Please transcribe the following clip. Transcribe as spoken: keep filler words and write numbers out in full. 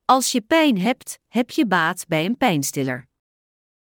Als je pijn hebt, heb je baat bij een pijnstiller.